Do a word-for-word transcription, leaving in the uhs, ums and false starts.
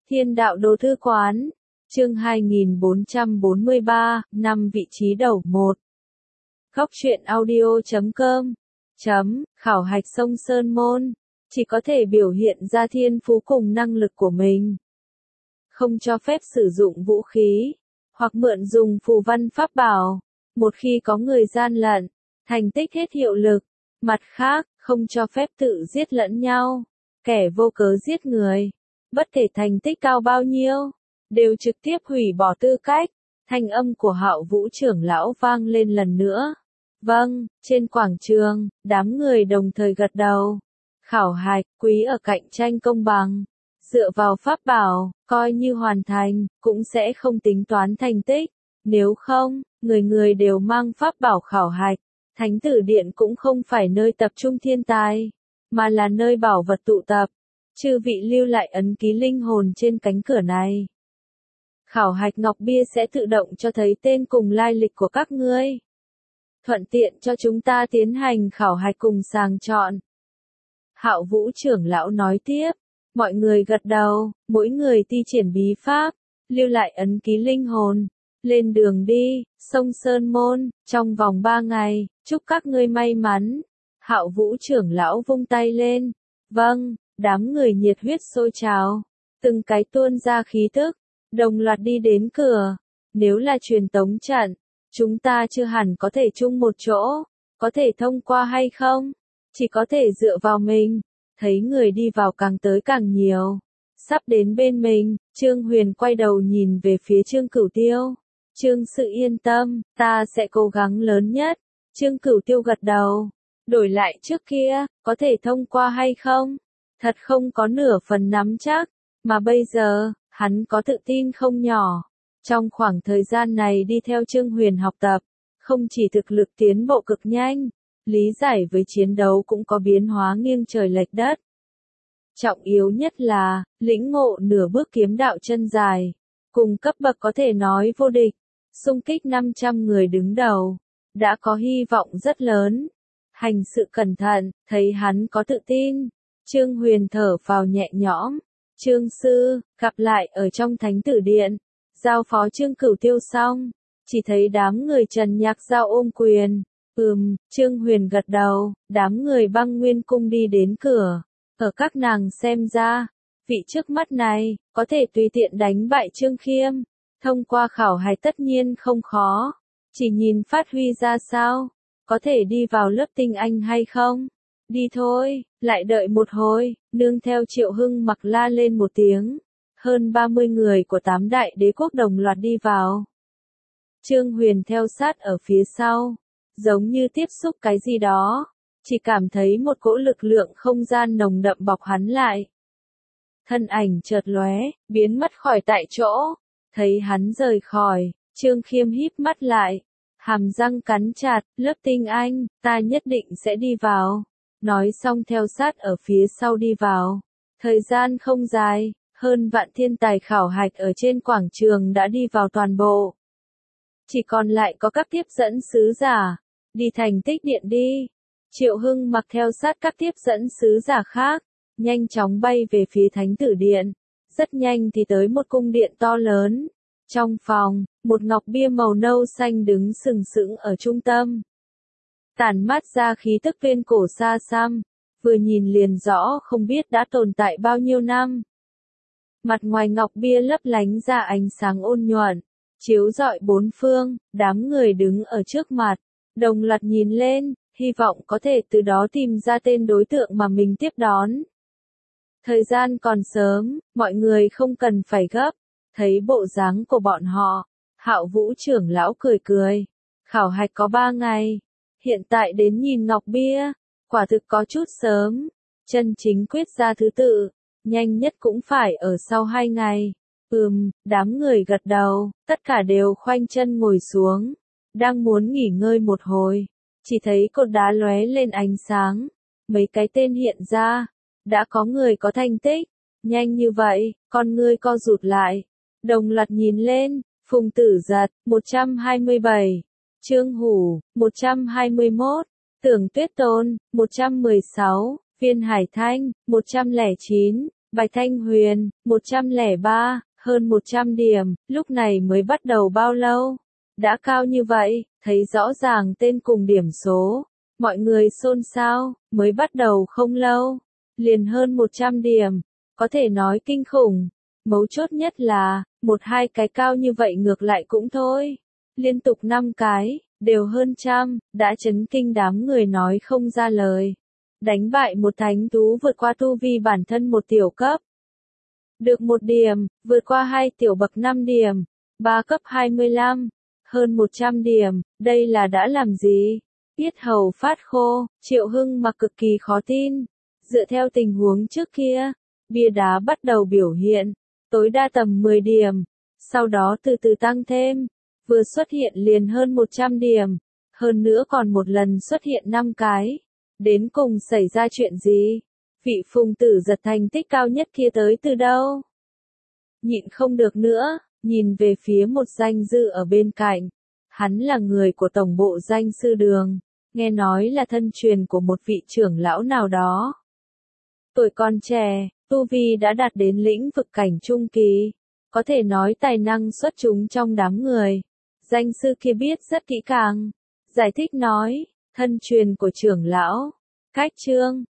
Thiên đạo đô thư quán, chương hai nghìn bốn trăm bốn mươi ba, năm vị trí đầu một. Góc truyện audio chấm com, chấm, khảo hạch sông Sơn Môn, chỉ có thể biểu hiện ra thiên phú cùng năng lực của mình. Không cho phép sử dụng vũ khí, hoặc mượn dùng phù văn pháp bảo, một khi có người gian lận, thành tích hết hiệu lực. Mặt khác, không cho phép tự giết lẫn nhau, kẻ vô cớ giết người, bất kể thành tích cao bao nhiêu, đều trực tiếp hủy bỏ tư cách. Thanh âm của Hạo Vũ trưởng lão vang lên lần nữa. Vâng, trên quảng trường, đám người đồng thời gật đầu. Khảo hạch, quý ở cạnh tranh công bằng. Dựa vào pháp bảo, coi như hoàn thành, cũng sẽ không tính toán thành tích. Nếu không, người người đều mang pháp bảo khảo hạch. Thánh tử điện cũng không phải nơi tập trung thiên tài, mà là nơi bảo vật tụ tập. Chư vị lưu lại ấn ký linh hồn trên cánh cửa này. Khảo hạch ngọc bia sẽ tự động cho thấy tên cùng lai lịch của các ngươi. Thuận tiện cho chúng ta tiến hành khảo hạch cùng sàng chọn. Hạo Vũ trưởng lão nói tiếp, mọi người gật đầu, mỗi người thi triển bí pháp, lưu lại ấn ký linh hồn. Lên đường đi, sông Sơn Môn, trong vòng ba ngày, chúc các ngươi may mắn. Hạo Vũ trưởng lão vung tay lên. Vâng, đám người nhiệt huyết sôi trào, từng cái tuôn ra khí tức, đồng loạt đi đến cửa. Nếu là truyền tống trận, chúng ta chưa hẳn có thể chung một chỗ, có thể thông qua hay không, chỉ có thể dựa vào mình. Thấy người đi vào càng tới càng nhiều, sắp đến bên mình, Trương Huyền quay đầu nhìn về phía Trương Cửu Tiêu. Trương Sự yên tâm, ta sẽ cố gắng lớn nhất. Trương Cửu Tiêu gật đầu. Đổi lại trước kia, có thể thông qua hay không? Thật không có nửa phần nắm chắc, mà bây giờ, hắn có tự tin không nhỏ. Trong khoảng thời gian này đi theo Trương Huyền học tập, không chỉ thực lực tiến bộ cực nhanh, lý giải với chiến đấu cũng có biến hóa nghiêng trời lệch đất. Trọng yếu nhất là, lĩnh ngộ nửa bước kiếm đạo chân dài, cùng cấp bậc có thể nói vô địch, xung kích năm trăm người đứng đầu, đã có hy vọng rất lớn. Hành sự cẩn thận, thấy hắn có tự tin, Trương Huyền thở phào nhẹ nhõm. Trương sư, gặp lại ở trong Thánh tử điện. Giao phó Trương Cửu Tiêu xong, chỉ thấy đám người Trần Nhạc Giao ôm quyền. Ừm, Trương Huyền gật đầu, đám người Băng Nguyên cung đi đến cửa. Ở các nàng xem ra, vị trước mắt này, có thể tùy tiện đánh bại Trương Khiêm. Thông qua khảo hạch tất nhiên không khó, chỉ nhìn phát huy ra sao, có thể đi vào lớp tinh anh hay không. Đi thôi, lại đợi một hồi, nương theo Triệu Hưng Mặc la lên một tiếng. Hơn ba mươi người của tám đại đế quốc đồng loạt đi vào. Trương Huyền theo sát ở phía sau, giống như tiếp xúc cái gì đó, chỉ cảm thấy một cỗ lực lượng không gian nồng đậm bọc hắn lại. Thân ảnh chợt lóe, biến mất khỏi tại chỗ. Thấy hắn rời khỏi, Trương Khiêm híp mắt lại, hàm răng cắn chặt, lớp tinh anh, ta nhất định sẽ đi vào. Nói xong theo sát ở phía sau đi vào. Thời gian không dài, hơn vạn thiên tài khảo hạch ở trên quảng trường đã đi vào toàn bộ. Chỉ còn lại có các tiếp dẫn sứ giả, đi thành tích điện đi. Triệu Hưng Mặc theo sát các tiếp dẫn sứ giả khác, nhanh chóng bay về phía Thánh tử điện. Rất nhanh thì tới một cung điện to lớn. Trong phòng, một ngọc bia màu nâu xanh đứng sừng sững ở trung tâm. Tản mát ra khí tức viên cổ xa xăm, vừa nhìn liền rõ không biết đã tồn tại bao nhiêu năm. Mặt ngoài ngọc bia lấp lánh ra ánh sáng ôn nhuận, chiếu rọi bốn phương. Đám người đứng ở trước mặt, đồng loạt nhìn lên, hy vọng có thể từ đó tìm ra tên đối tượng mà mình tiếp đón. Thời gian còn sớm, mọi người không cần phải gấp. Thấy bộ dáng của bọn họ, Hạo Vũ trưởng lão cười cười. Khảo hạch có ba ngày, hiện tại đến nhìn ngọc bia, quả thực có chút sớm. Chân chính quyết ra thứ tự, nhanh nhất cũng phải ở sau hai ngày. Ừm, đám người gật đầu, tất cả đều khoanh chân ngồi xuống, đang muốn nghỉ ngơi một hồi, chỉ thấy cột đá lóe lên ánh sáng, mấy cái tên hiện ra, đã có người có thành tích. Nhanh như vậy, con ngươi co rụt lại, đồng loạt nhìn lên. Phùng Tử Giật, một trăm hai mươi bảy, Trương Hủ, một trăm hai mươi mốt, Tưởng Tuyết Tôn, một trăm mười sáu, Viên Hải Thanh, một trăm lẻ chín, Bạch Thanh Huyền, một trăm lẻ ba, hơn một trăm điểm, lúc này mới bắt đầu bao lâu? Đã cao như vậy, thấy rõ ràng tên cùng điểm số. Mọi người xôn xao, mới bắt đầu không lâu. Liền hơn một trăm điểm, có thể nói kinh khủng. Mấu chốt nhất là, một hai cái cao như vậy ngược lại cũng thôi. Liên tục năm cái, đều hơn trăm, đã chấn kinh đám người nói không ra lời. Đánh bại một thánh thú vượt qua tu vi bản thân một tiểu cấp. Được một điểm, vượt qua hai tiểu bậc năm điểm, ba cấp hai mươi lăm, hơn một trăm điểm, đây là đã làm gì? Yết hầu phát khô, Triệu Hưng mặc cực kỳ khó tin. Dựa theo tình huống trước kia, bia đá bắt đầu biểu hiện, tối đa tầm mười điểm, sau đó từ từ tăng thêm, vừa xuất hiện liền hơn một trăm điểm, hơn nữa còn một lần xuất hiện năm cái. Đến cùng xảy ra chuyện gì? Vị phùng tử giật thành tích cao nhất kia tới từ đâu? Nhịn không được nữa, nhìn về phía một danh dư ở bên cạnh. Hắn là người của tổng bộ danh sư đường, nghe nói là thân truyền của một vị trưởng lão nào đó. Tuổi còn trẻ, tu vi đã đạt đến lĩnh vực cảnh trung kỳ, có thể nói tài năng xuất chúng trong đám người. Danh sư kia biết rất kỹ càng, giải thích nói, thân truyền của trưởng lão, cách chương,